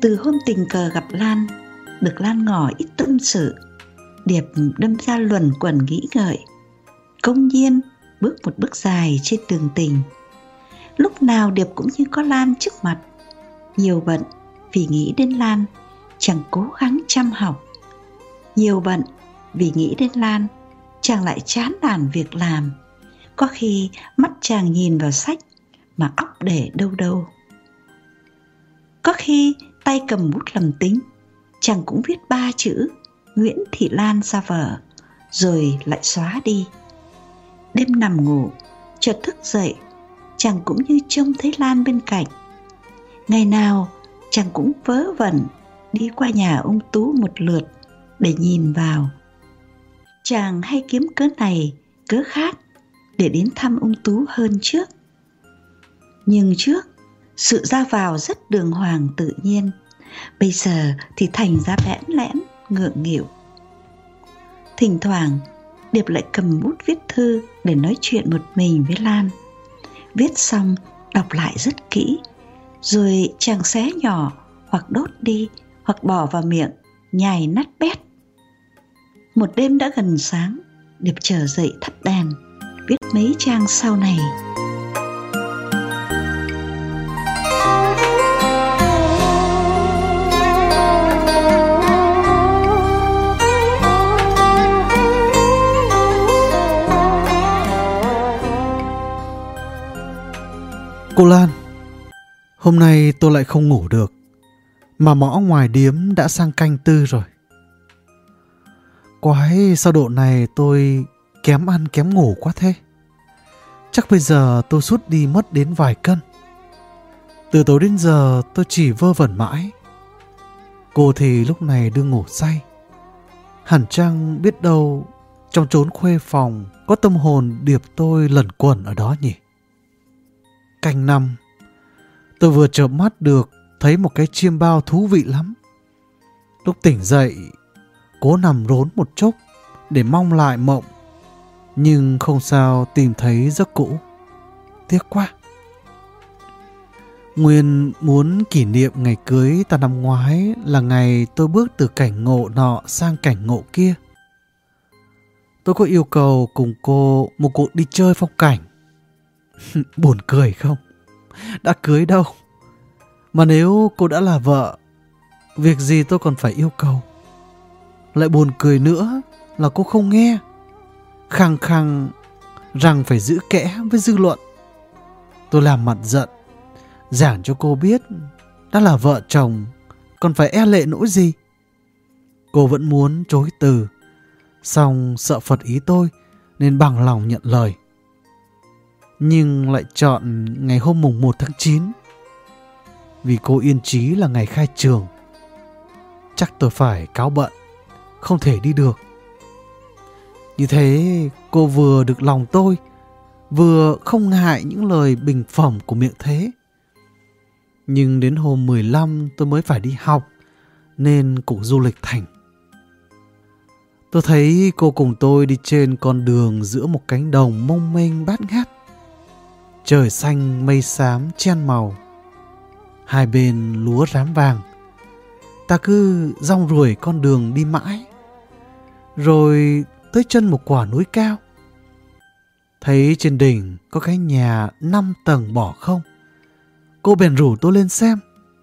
Từ hôm tình cờ gặp Lan, được Lan ngỏ ít tâm sự, Điệp đâm ra luẩn quẩn nghĩ ngợi, công nhiên bước một bước dài trên đường tình. Lúc nào Điệp cũng như có Lan trước mặt. Nhiều bận vì nghĩ đến Lan, chàng cố gắng chăm học. Nhiều bận vì nghĩ đến Lan, chàng lại chán nản việc làm. Có khi mắt chàng nhìn vào sách mà óc để đâu đâu. Có khi tay cầm bút lầm tính, chàng cũng viết 3 chữ Nguyễn Thị Lan ra vở, rồi lại xóa đi. Đêm nằm ngủ, chợt thức dậy, chàng cũng như trông thấy Lan bên cạnh. Ngày nào chàng cũng vớ vẩn đi qua nhà ông Tú một lượt để nhìn vào. Chàng hay kiếm cớ này cớ khác để đến thăm ông Tú hơn trước. Nhưng trước, sự ra vào rất đường hoàng tự nhiên, bây giờ thì thành ra bẽn lẽn, ngượng nghịu. Thỉnh thoảng, Điệp lại cầm bút viết thư để nói chuyện một mình với Lan. Viết xong, đọc lại rất kỹ, rồi chàng xé nhỏ hoặc đốt đi, hoặc bỏ vào miệng, nhai nát bét. Một đêm đã gần sáng, Điệp trở dậy thắp đèn, viết mấy trang sau này. Cô Lan, hôm nay tôi lại không ngủ được, mà mõ ngoài điếm đã sang canh 4 rồi. Quái sao độ này tôi kém ăn kém ngủ quá thế. Chắc bây giờ tôi sút đi mất đến vài cân. Từ tối đến giờ tôi chỉ vơ vẩn mãi. Cô thì lúc này đương ngủ say. Hẳn chăng biết đâu trong chốn khuê phòng có tâm hồn Điệp tôi lẩn quẩn ở đó nhỉ? Canh 5, tôi vừa chợp mắt được thấy một cái chiêm bao thú vị lắm. Lúc tỉnh dậy, cố nằm rốn một chốc để mong lại mộng, nhưng không sao tìm thấy giấc cũ. Tiếc quá. Nguyên muốn kỷ niệm ngày cưới ta năm ngoái là ngày tôi bước từ cảnh ngộ nọ sang cảnh ngộ kia. Tôi có yêu cầu cùng cô một cuộc đi chơi phong cảnh. Buồn cười không? Đã cưới đâu. Mà nếu cô đã là vợ, việc gì tôi còn phải yêu cầu. Lại buồn cười nữa là cô không nghe, khăng khăng rằng phải giữ kẽ với dư luận. Tôi làm mặt giận, giảng cho cô biết đã là vợ chồng, còn phải e lệ nỗi gì. Cô vẫn muốn chối từ, song sợ phật ý tôi nên bằng lòng nhận lời. Nhưng lại chọn ngày hôm mùng 1 tháng 9, vì cô yên chí là ngày khai trường. Chắc tôi phải cáo bận, không thể đi được. Như thế cô vừa được lòng tôi, vừa không ngại những lời bình phẩm của miệng thế. Nhưng đến hôm 15 tôi mới phải đi học, nên cũng du lịch thành. Tôi thấy cô cùng tôi đi trên con đường giữa một cánh đồng mông mênh bát ngát. Trời xanh mây xám chen màu, hai bên lúa rám vàng. Ta cứ rong ruổi con đường đi mãi, rồi tới chân một quả núi cao. Thấy trên đỉnh có cái nhà 5 tầng bỏ không, cô bèn rủ tôi lên xem.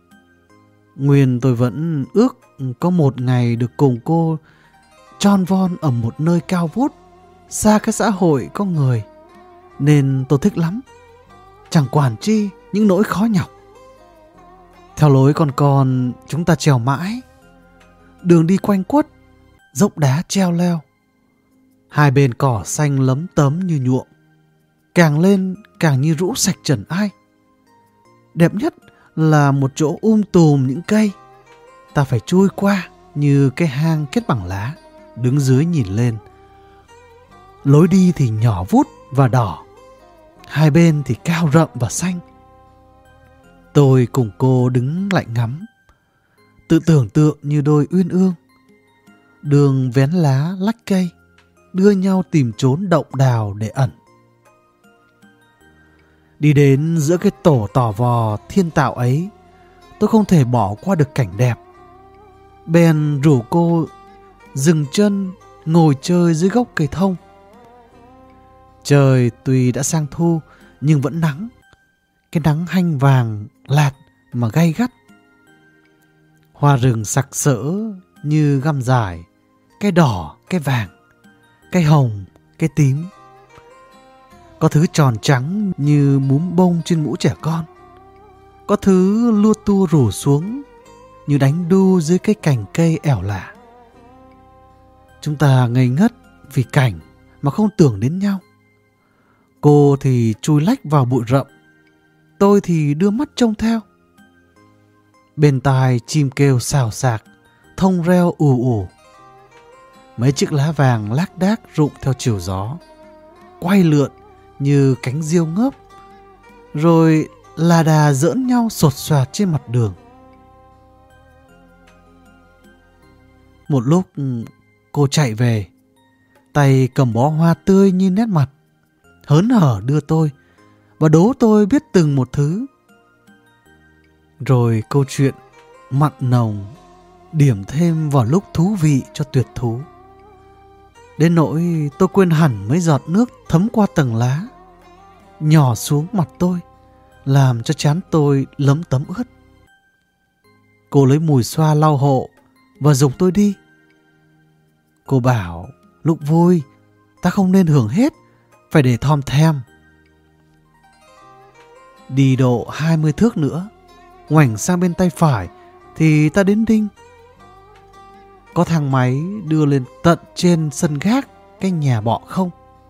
Nguyên tôi vẫn ước có một ngày được cùng cô tròn von ở một nơi cao vút, xa cái xã hội có người, nên tôi thích lắm. Chẳng quản chi những nỗi khó nhọc. Theo lối con chúng ta trèo mãi. Đường đi quanh quất, dốc đá treo leo. Hai bên cỏ xanh lấm tấm như nhuộm, càng lên càng như rũ sạch trần ai. Đẹp nhất là một chỗ tùm những cây. Ta phải chui qua như cái hang kết bằng lá, đứng dưới nhìn lên. Lối đi thì nhỏ vút và đỏ, hai bên thì cao rậm và xanh. Tôi cùng cô đứng lại ngắm, tự tưởng tượng như đôi uyên ương. Đường vén lá lách cây, đưa nhau tìm chốn động đào để ẩn. Đi đến giữa cái tổ tỏ vò thiên tạo ấy, tôi không thể bỏ qua được cảnh đẹp. Bèn rủ cô dừng chân ngồi chơi dưới gốc cây thông. Trời tuy đã sang thu nhưng vẫn nắng. Cái nắng hanh vàng lạt mà gay gắt. Hoa rừng sặc sỡ như găm dài, cái đỏ, cái vàng, cái hồng, cái tím. Có thứ tròn trắng như múm bông trên mũ trẻ con. Có thứ lua tua rủ xuống như đánh đu dưới cái cành cây ẻo lả. Chúng ta ngây ngất vì cảnh mà không tưởng đến nhau. Cô thì chui lách vào bụi rậm, tôi thì đưa mắt trông theo. Bên tai chim kêu xào xạc, thông reo ù ù. Mấy chiếc lá vàng lác đác rụng theo chiều gió, quay lượn như cánh diêu ngớp, rồi là đà giỡn nhau sột soạt trên mặt đường. Một lúc cô chạy về, tay cầm bó hoa tươi như nét mặt, hớn hở đưa tôi và đố tôi biết từng một thứ. Rồi câu chuyện mặn nồng điểm thêm vào lúc thú vị cho tuyệt thú. Đến nỗi tôi quên hẳn mấy giọt nước thấm qua tầng lá, nhỏ xuống mặt tôi, làm cho trán tôi lấm tấm ướt. Cô lấy mùi xoa lau hộ và giục tôi đi. Cô bảo lúc vui ta không nên hưởng hết, phải để thòm thèm. Đi độ 20 thước nữa, ngoảnh sang bên tay phải thì ta đến đinh. Có thang máy đưa lên tận trên sân gác cái nhà bọ không.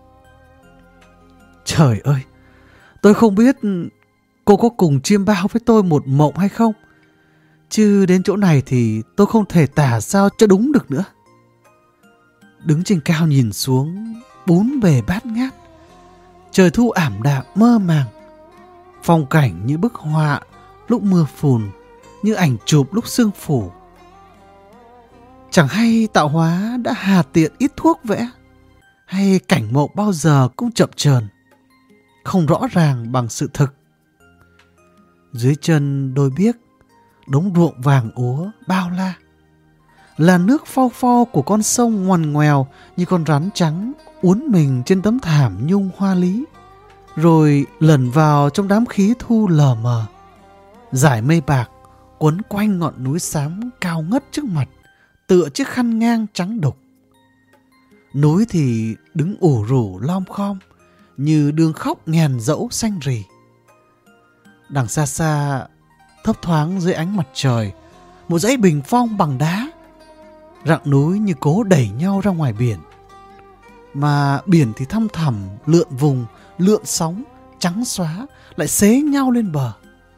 Trời ơi, tôi không biết cô có cùng chiêm bao với tôi một mộng hay không, chứ đến chỗ này thì tôi không thể tả sao cho đúng được nữa. Đứng trên cao nhìn xuống, bốn bề bát ngát, trời thu ảm đạm mơ màng, phong cảnh như bức họa lúc mưa phùn, như ảnh chụp lúc sương phủ. Chẳng hay tạo hóa đã hà tiện ít thuốc vẽ, hay cảnh mộng bao giờ cũng chậm chờn, không rõ ràng bằng sự thực. Dưới chân đôi biếc, đống ruộng vàng úa bao la, là nước phau phau của con sông ngoằn ngoèo như con rắn trắng uốn mình trên tấm thảm nhung hoa lý, rồi lẩn vào trong đám khí thu lờ mờ. Dải mây bạc quấn quanh ngọn núi xám cao ngất trước mặt, tựa chiếc khăn ngang trắng đục. Núi thì đứng ủ rủ lom khom như đường khóc nghèn dẫu xanh rì. Đằng xa xa, thấp thoáng dưới ánh mặt trời, một dãy bình phong bằng đá. Rặng núi như cố đẩy nhau ra ngoài biển, mà biển thì thăm thẳm lượn vùng, lượn sóng, trắng xóa, lại xế nhau lên bờ.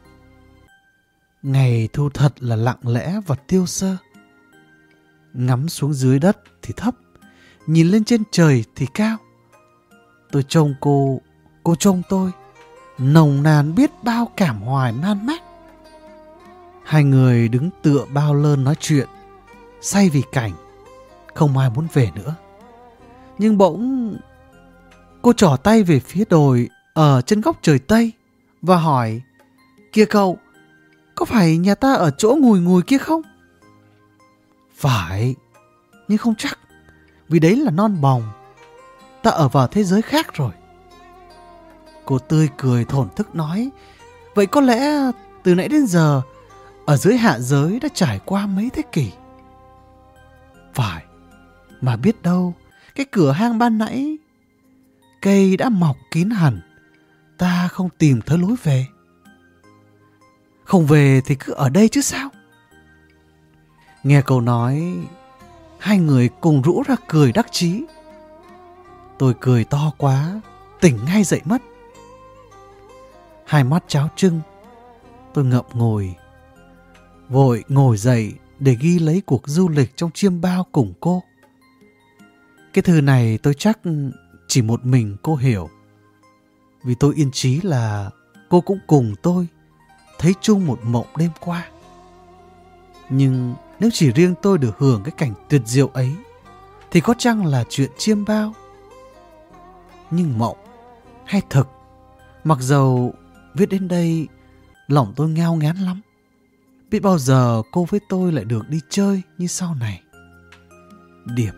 Ngày thu thật là lặng lẽ và tiêu sơ. Ngắm xuống dưới đất thì thấp, nhìn lên trên trời thì cao. Tôi trông cô trông tôi, nồng nàn biết bao cảm hoài man mác. Hai người đứng tựa bao lơn nói chuyện, say vì cảnh, không ai muốn về nữa. Nhưng bỗng cô trỏ tay về phía đồi ở trên góc trời Tây và hỏi: "Kìa cậu, có phải nhà ta ở chỗ ngùi ngùi kia không?" "Phải, nhưng không chắc, vì đấy là non bòng. Ta ở vào thế giới khác rồi." Cô tươi cười thổn thức nói: "Vậy có lẽ từ nãy đến giờ ở dưới hạ giới đã trải qua mấy thế kỷ." "Phải, mà biết đâu cái cửa hang ban nãy cây đã mọc kín hẳn, ta không tìm thấy lối về." "Không về thì cứ ở đây chứ sao." Nghe câu nói, hai người cùng rũ ra cười đắc chí. Tôi cười to quá, tỉnh ngay dậy mất. Hai mắt cháo trưng, tôi ngậm ngùi, vội ngồi dậy để ghi lấy cuộc du lịch trong chiêm bao cùng cô. Cái thư này tôi chắc chỉ một mình cô hiểu, vì tôi yên chí là cô cũng cùng tôi thấy chung một mộng đêm qua. Nhưng nếu chỉ riêng tôi được hưởng cái cảnh tuyệt diệu ấy thì có chăng là chuyện chiêm bao. Nhưng mộng hay thực, mặc dầu viết đến đây lòng tôi ngao ngán lắm. Biết bao giờ cô với tôi lại được đi chơi như sau này. Điệp.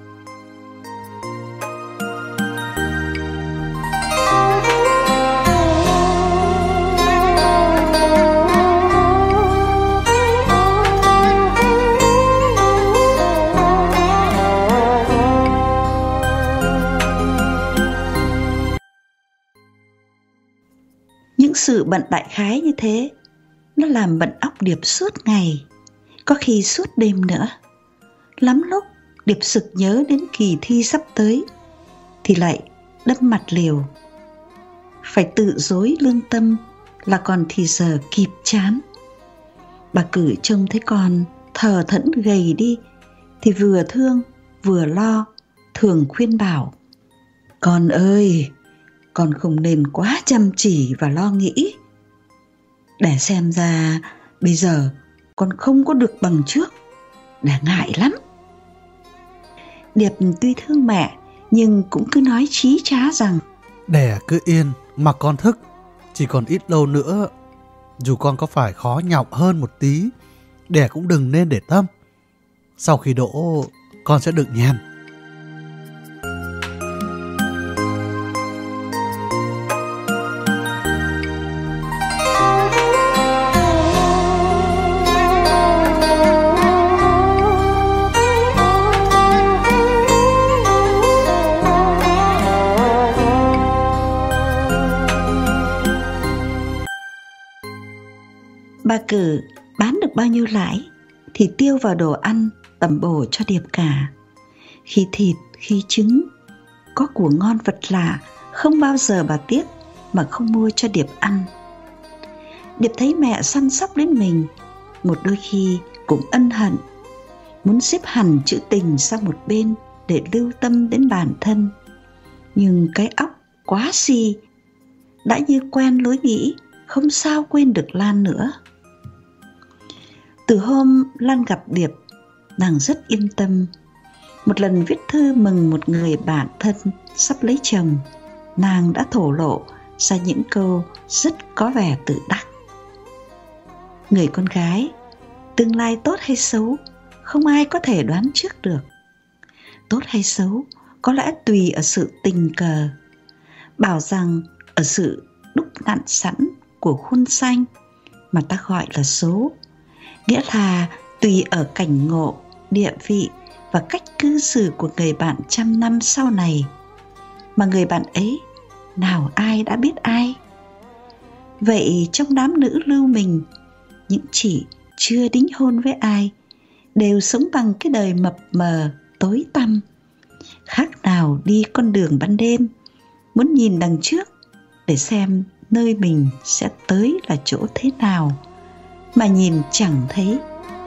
Những sự bận đại khái như thế, nó làm bận óc Điệp suốt ngày, có khi suốt đêm nữa. Lắm lúc Điệp sực nhớ đến kỳ thi sắp tới, thì lại đâm mặt liều. Phải tự dối lương tâm là còn thì giờ kịp chán. Bà Cử trông thấy con thờ thẫn gầy đi, thì vừa thương vừa lo, thường khuyên bảo: "Con ơi, con không nên quá chăm chỉ và lo nghĩ. Để xem ra bây giờ con không có được bằng trước, để ngại lắm." Điệp tuy thương mẹ nhưng cũng cứ nói chí trá rằng: "Đẻ cứ yên mà con thức, chỉ còn ít lâu nữa. Dù con có phải khó nhọc hơn một tí, đẻ cũng đừng nên để tâm. Sau khi đỗ, con sẽ được nhàn." Bà Cử bán được bao nhiêu lãi thì tiêu vào đồ ăn tẩm bổ cho Điệp cả. Khi thịt, khi trứng, có của ngon vật lạ, không bao giờ bà tiếc mà không mua cho Điệp ăn. Điệp thấy mẹ săn sóc đến mình, một đôi khi cũng ân hận, muốn xếp hẳn chữ tình sang một bên để lưu tâm đến bản thân. Nhưng cái óc quá si, đã như quen lối nghĩ, không sao quên được Lan nữa. Từ hôm Lan gặp Điệp, nàng rất yên tâm. Một lần viết thư mừng một người bạn thân sắp lấy chồng, nàng đã thổ lộ ra những câu rất có vẻ tự đắc. Người con gái, tương lai tốt hay xấu, không ai có thể đoán trước được. Tốt hay xấu có lẽ tùy ở sự tình cờ. Bảo rằng ở sự đúc nặn sẵn của khuôn xanh mà ta gọi là số, nghĩa là tùy ở cảnh ngộ, địa vị và cách cư xử của người bạn trăm năm sau này, mà người bạn ấy nào ai đã biết ai. Vậy trong đám nữ lưu mình, những chị chưa đính hôn với ai đều sống bằng cái đời mập mờ tối tăm, khác nào đi con đường ban đêm, muốn nhìn đằng trước để xem nơi mình sẽ tới là chỗ thế nào, mà nhìn chẳng thấy.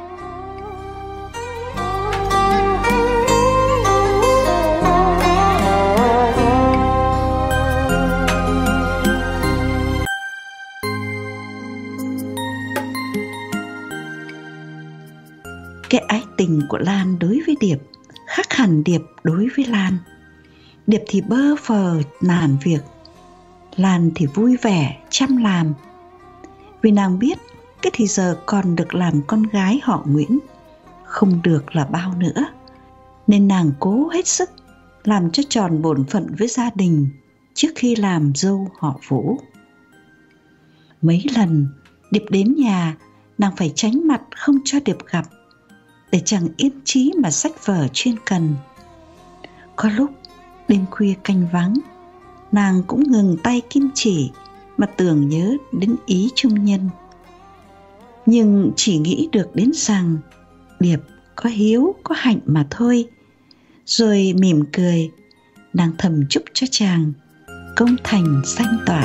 Cái ái tình của Lan đối với Điệp khác hẳn Điệp đối với Lan. Điệp thì bơ phờ nản việc, Lan thì vui vẻ chăm làm. Vì nàng biết cái thì giờ còn được làm con gái họ Nguyễn, không được là bao nữa, nên nàng cố hết sức làm cho tròn bổn phận với gia đình trước khi làm dâu họ Vũ. Mấy lần Điệp đến nhà, nàng phải tránh mặt không cho Điệp gặp, để chẳng yên chí mà xách vở chuyên cần. Có lúc đêm khuya canh vắng, nàng cũng ngừng tay kim chỉ mà tưởng nhớ đến ý trung nhân. Nhưng chỉ nghĩ được đến rằng Điệp có hiếu có hạnh mà thôi. Rồi mỉm cười, nàng thầm chúc cho chàng công thành sanh toại.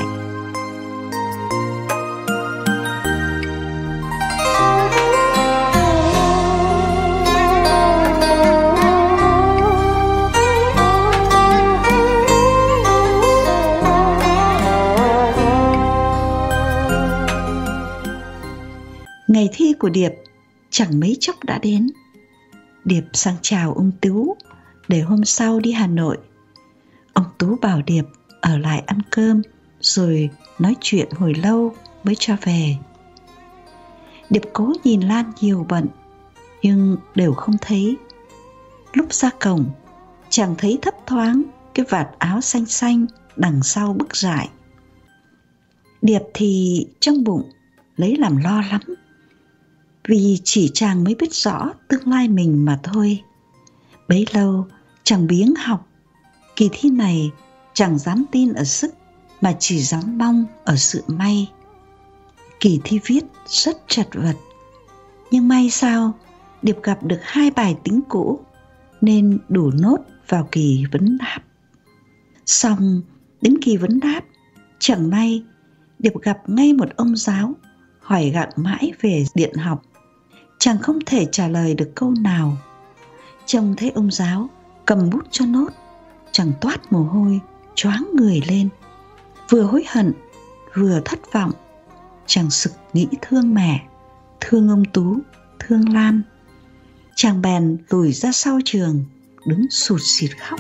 Ngày thi của Điệp chẳng mấy chốc đã đến. Điệp sang chào ông Tú để hôm sau đi Hà Nội. Ông Tú bảo Điệp ở lại ăn cơm rồi nói chuyện hồi lâu mới cho về. Điệp cố nhìn Lan nhiều bận, nhưng đều không thấy. Lúc ra cổng, chàng thấy thấp thoáng cái vạt áo xanh xanh đằng sau bức rải. Điệp thì trong bụng lấy làm lo lắm, vì chỉ chàng mới biết rõ tương lai mình mà thôi. Bấy lâu chàng biếng học, kỳ thi này chẳng dám tin ở sức, mà chỉ dám mong ở sự may. Kỳ thi viết rất chật vật, nhưng may sao Điệp gặp được 2 bài tính cũ, nên đủ nốt vào kỳ vấn đáp. Xong đến kỳ vấn đáp, chẳng may Điệp gặp ngay một ông giáo hỏi gặng mãi về điện học. Chàng không thể trả lời được câu nào. Trông thấy ông giáo cầm bút cho nốt, chàng toát mồ hôi, choáng người lên. Vừa hối hận, vừa thất vọng, chàng sực nghĩ thương mẹ, thương ông Tú, thương Lan. Chàng bèn lùi ra sau trường, đứng sụt sịt khóc.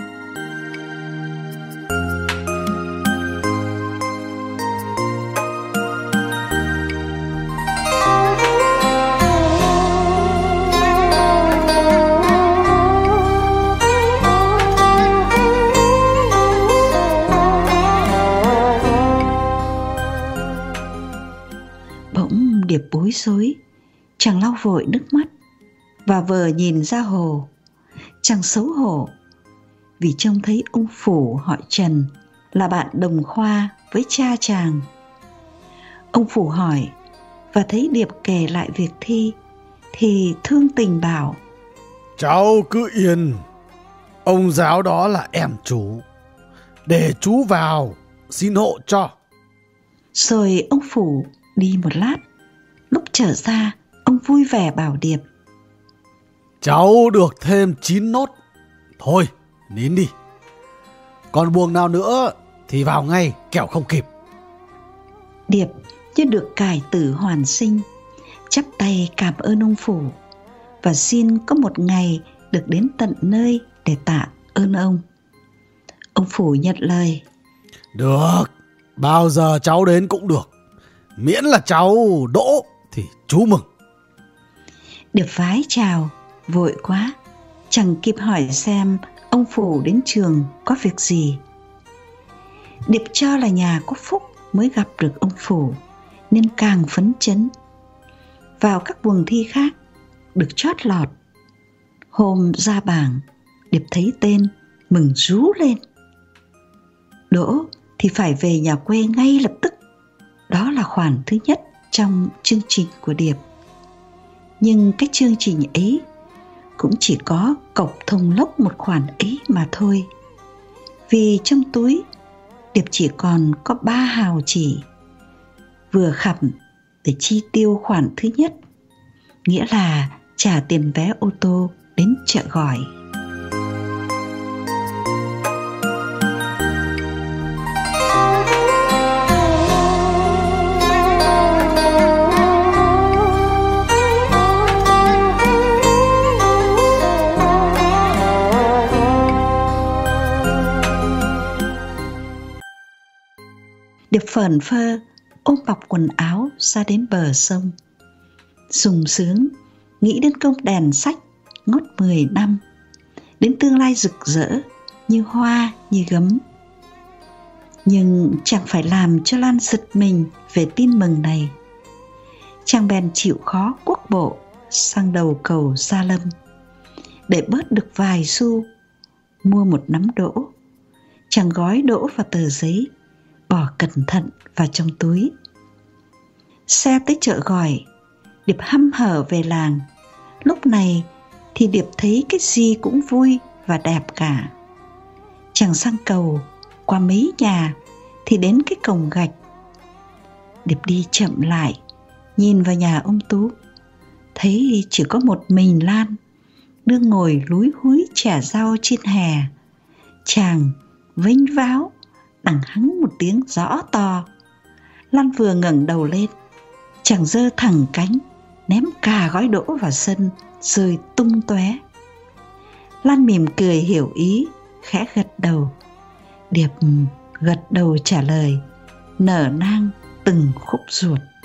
Bỗng Điệp bối rối, chàng lau vội nước mắt và vờ nhìn ra hồ. Chàng xấu hổ vì trông thấy ông Phủ họ Trần là bạn đồng khoa với cha chàng. Ông Phủ hỏi và thấy Điệp kể lại việc thi thì thương tình bảo: Cháu cứ yên, ông giáo đó là em chú, để chú vào xin hộ cho. Rồi ông Phủ đi một lát, lúc trở ra ông vui vẻ bảo Điệp: Cháu được thêm 9 nốt. Thôi, nín đi. Còn buồng nào nữa thì vào ngay, kẻo không kịp. Điệp như được cải tử hoàn sinh, chắp tay cảm ơn ông Phủ và xin có một ngày được đến tận nơi để tạ ơn ông. Ông Phủ nhận lời: Được, bao giờ cháu đến cũng được, miễn là cháu đỗ thì chú mừng. Điệp vái chào, vội quá, chẳng kịp hỏi xem ông Phủ đến trường có việc gì. Điệp cho là nhà có phúc mới gặp được ông Phủ, nên càng phấn chấn. Vào các buồng thi khác được chót lọt. Hôm ra bảng, Điệp thấy tên mừng rú lên. Đỗ thì phải về nhà quê ngay lập tức. Đó là khoản thứ nhất trong chương trình của Điệp. Nhưng cái chương trình ấy cũng chỉ có cộc thùng lốc một khoản ấy mà thôi. Vì trong túi Điệp chỉ còn có 3 hào chỉ, vừa khẩm để chi tiêu khoản thứ nhất, nghĩa là trả tiền vé ô tô đến chợ Gỏi. Điệp phởn phơ ôm bọc quần áo ra đến bờ sông, sung sướng nghĩ đến công đèn sách ngót 10 năm, đến tương lai rực rỡ như hoa như gấm. Nhưng chẳng phải làm cho Lan giật mình về tin mừng này. Chàng bèn chịu khó cuốc bộ sang đầu cầu Gia Lâm, để bớt được vài xu, mua một nắm đỗ. Chàng gói đỗ vào tờ giấy, bỏ cẩn thận vào trong túi. Xe tới chợ Gỏi, Điệp hăm hở về làng. Lúc này thì Điệp thấy cái gì cũng vui và đẹp cả. Chàng sang cầu, qua mấy nhà thì đến cái cổng gạch. Điệp đi chậm lại, nhìn vào nhà ông Tú, thấy chỉ có một mình Lan đương ngồi lúi húi chẻ rau trên hè. Chàng vênh váo đằng hắng một tiếng rõ to. Lan vừa ngẩng đầu lên, chàng giơ thẳng cánh ném cả gói đỗ vào sân, rơi tung tóe. Lan mỉm cười hiểu ý, khẽ gật đầu. Điệp gật đầu trả lời, nở nang từng khúc ruột.